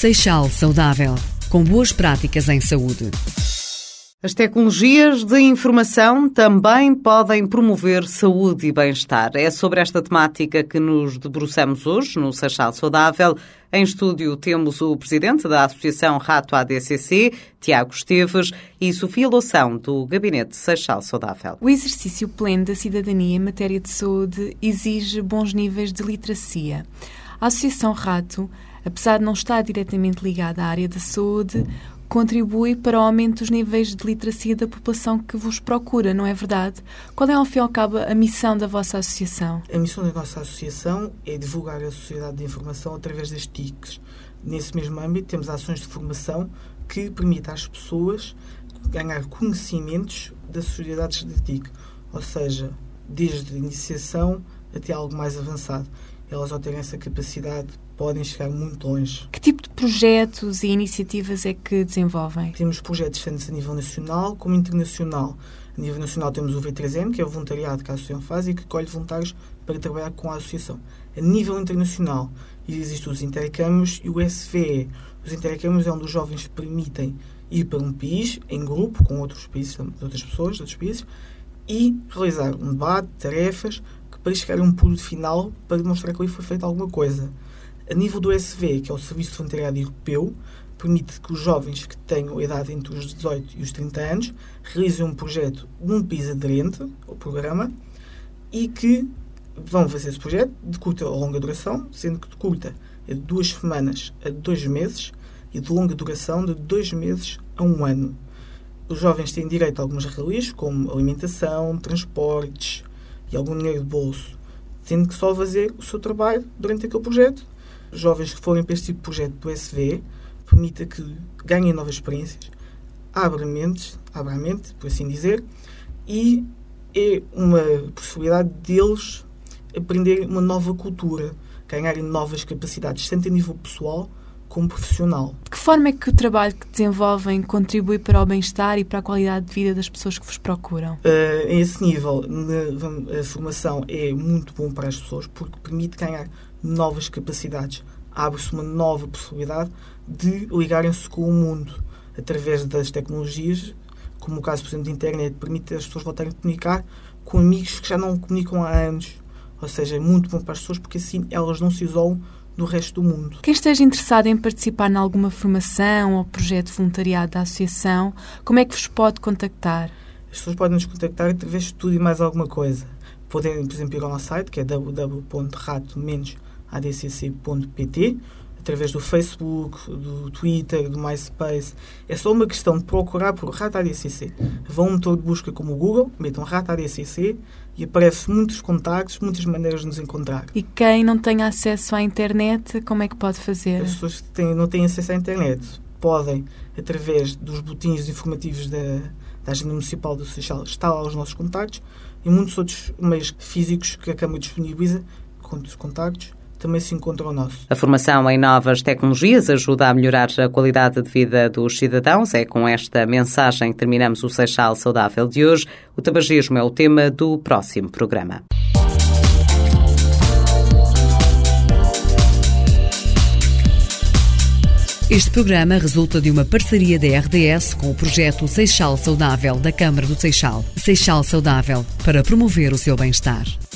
Seixal Saudável, com boas práticas em saúde. As tecnologias de informação também podem promover saúde e bem-estar. É sobre esta temática que nos debruçamos hoje no Seixal Saudável. Em estúdio temos o presidente da Associação Rato ADCC, Tiago Esteves, e Sofia Loução, do Gabinete Seixal Saudável. O exercício pleno da cidadania em matéria de saúde exige bons níveis de literacia. A Associação Rato, apesar de não estar diretamente ligada à área da saúde, contribui para o aumento dos níveis de literacia da população que vos procura, não é verdade? Qual é, ao fim e ao cabo, a missão da vossa associação? A missão da nossa associação é divulgar a sociedade de informação através das TICs. Nesse mesmo âmbito, temos ações de formação que permitem às pessoas ganhar conhecimentos das sociedades de TIC, ou seja, desde a iniciação até algo mais avançado. Elas, ao terem essa capacidade, podem chegar muito longe. Que tipo de projetos e iniciativas é que desenvolvem? Temos projetos tanto a nível nacional como internacional. A nível nacional temos o V3N, que é o voluntariado que a associação faz e que colhe voluntários para trabalhar com a associação. A nível internacional existem os intercâmbios e o SVE. Os intercâmbios é onde os jovens permitem ir para um país em grupo com outros países, outras pessoas de outros países, e realizar um debate, tarefas, para chegar a um produto final para demonstrar que ali foi feita alguma coisa. A nível do SVE, que é o Serviço de Voluntariado Europeu, permite que os jovens que tenham a idade entre os 18 e os 30 anos realizem um projeto num país aderente ao programa e que vão fazer esse projeto de curta ou longa duração, sendo que de curta é de 2 semanas a 2 meses e de longa duração de 2 meses a 1 ano. Os jovens têm direito a algumas regalias, como alimentação, transportes e algum dinheiro de bolso, tendo que só fazer o seu trabalho durante aquele projeto. Os jovens que forem para este tipo de projeto do SVE permita que ganhem novas experiências, abra a mente, por assim dizer, e é uma possibilidade deles aprenderem uma nova cultura, ganharem novas capacidades, tanto a nível pessoal como profissional. De que forma é que o trabalho que desenvolvem contribui para o bem-estar e para a qualidade de vida das pessoas que vos procuram? A esse nível, a formação é muito bom para as pessoas porque permite ganhar novas capacidades. Abre-se uma nova possibilidade de ligarem-se com o mundo através das tecnologias, como o caso, por exemplo, da internet, permite as pessoas voltarem a comunicar com amigos que já não comunicam há anos. Ou seja, é muito bom para as pessoas porque assim elas não se isolam do resto do mundo. Quem esteja interessado em participar em alguma formação ou projeto de voluntariado da associação, como é que vos pode contactar? As pessoas podem nos contactar através de tudo e mais alguma coisa. Podem, por exemplo, ir ao nosso site, que é www.rato-adcc.pt, através do Facebook, do Twitter, do MySpace. É só uma questão de procurar por Rato ADCC. Vão a um motor de busca como o Google, metam Rato ADCC e aparecem muitos contactos, muitas maneiras de nos encontrar. E quem não tem acesso à internet, como é que pode fazer? As pessoas que não têm acesso à internet podem, através dos botins informativos da Agenda Municipal do Seixal, está lá os nossos contactos e muitos outros meios físicos que a Câmara disponibiliza, com os contactos, também se encontra o nosso. A formação em novas tecnologias ajuda a melhorar a qualidade de vida dos cidadãos. É com esta mensagem que terminamos o Seixal Saudável de hoje. O tabagismo é o tema do próximo programa. Este programa resulta de uma parceria da RDS com o projeto Seixal Saudável da Câmara do Seixal. Seixal Saudável, para promover o seu bem-estar.